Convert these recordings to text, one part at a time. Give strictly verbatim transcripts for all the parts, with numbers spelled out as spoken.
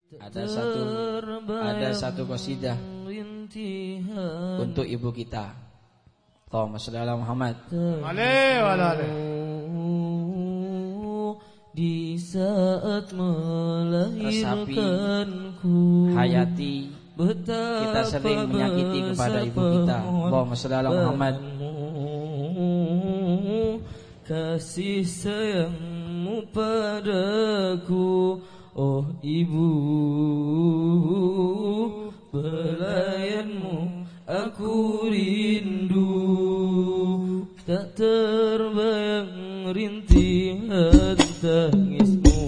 Ada satu ada satu qasidah untuk ibu kita. Allahumma shalli ala Muhammad. Alaihi wa alihi. Di saat melahirkanku, hayati kita sering menyakiti kepada ibu kita. Allahumma shalli ala Muhammad. Kasih sayangmu padaku, oh ibu, pelayanmu aku rindu. Tak terbayang rintihan tangismu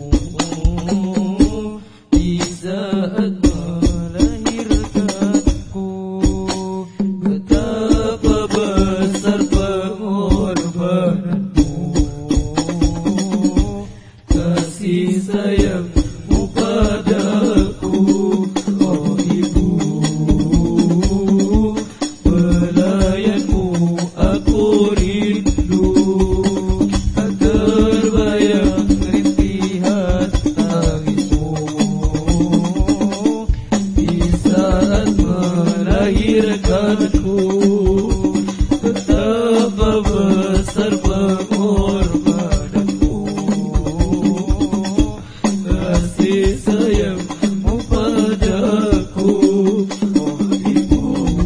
di saat melahirkanku. Betapa besar pengorbananmu, kasih sayangmu padaku, oh ibu, pelayanmu aku rindu. Tak terbayang rintihan tangismu di saat melahirkanku. Betapa besar pengorbananmu, kasih sayangmu padaku, oh ibu,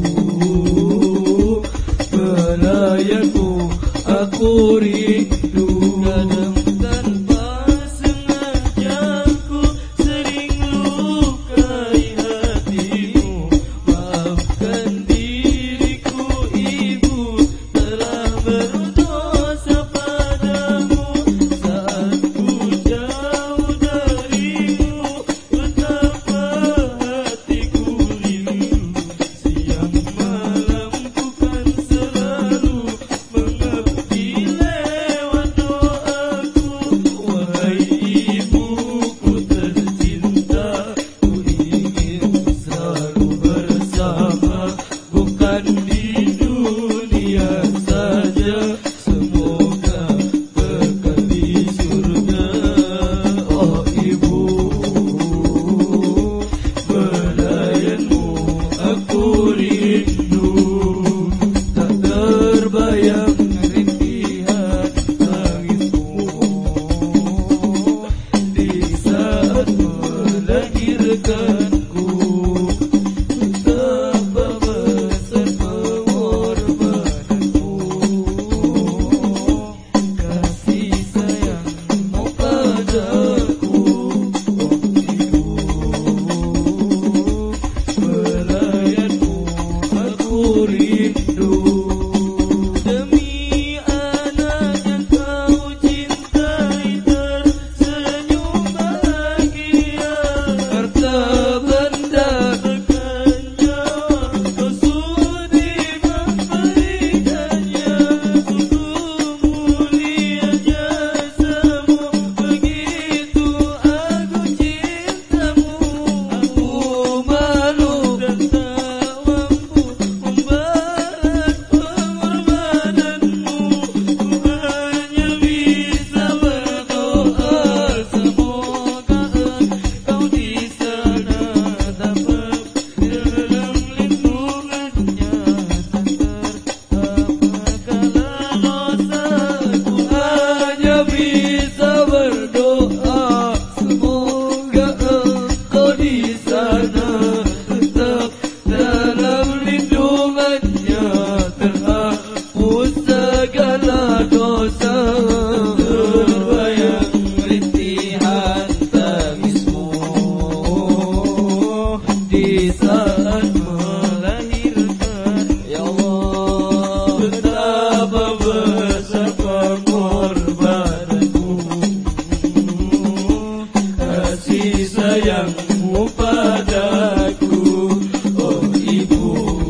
pelayanmu aku rindu. Kadang tanpa sengaja ku sering lukai hatimu. Maafkan diriku ibu, telah berdosa padamu. Saat ku jauh darimu, betapa hatiku rindu. Siang malam ku kan selalu mengabdi lewat doaku. Wahai ibuku tercinta, ku ingin selalu bersama, bukan di dunia saja. Semoga kekal di surga, oh ibu, pelayanmu aku rindu. Tak terbayang rintihan tangismu di saat melahirkanku. Betapa besar pengorbananmu, kasih sayangmu padaku, oh ibu, pelayanmu aku rindu. Demi anak yang kau cintai, tersenyum bahagia. Harta benda tekan nyawa, kau sudi memberikannya. Begitu mulia jasamu, begitu agung cintamu. Aku malu dan tak mampu membalas pengorbananmu. Ku hanya bisa berdoa, semoga engkau di sana dapat dalam lindungannya. Tak terapakala dosaku, hanya bisa berdoa, semoga engkau di sana tetap dalam lindungannya. Terhapus segala dosa, terbayang rintihan tangismu di saat melahirkan. Ya Allah, betapa besar pengorbananmu, kasih sayangmu padaku, oh ibu,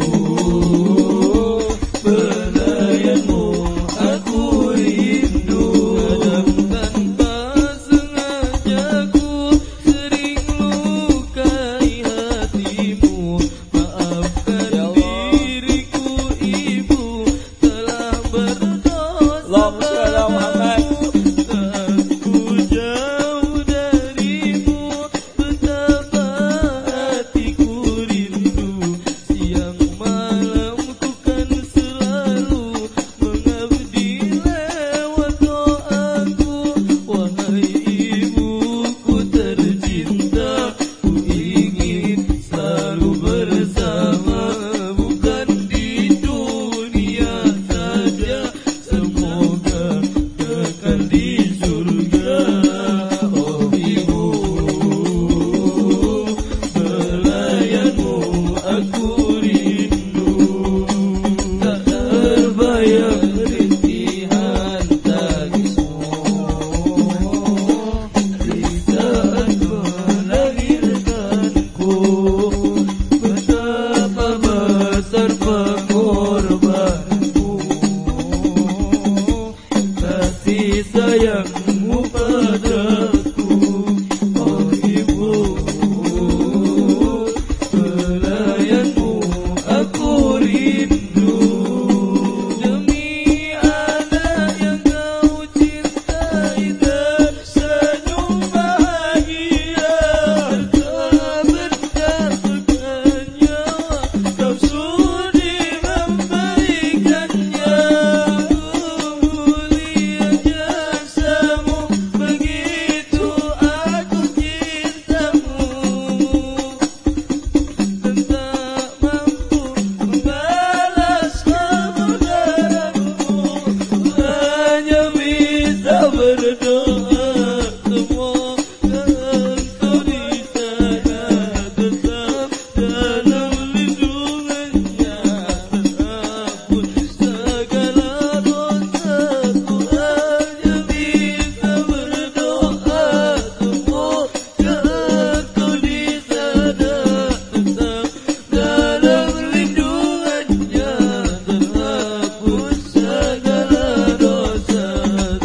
pelayanmu aku rindu. Kadang tanpa sengaja ku sering lukai hatimu. Maafkan diriku ibu, telah berdosa Allahumma shalli ala Muhammad. padamu. Saat ku jauh darimu,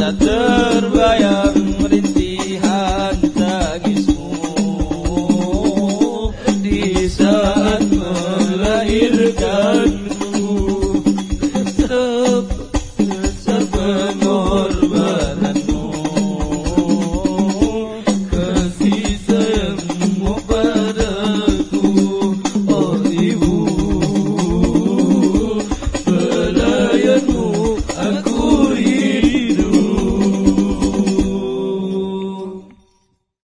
Ada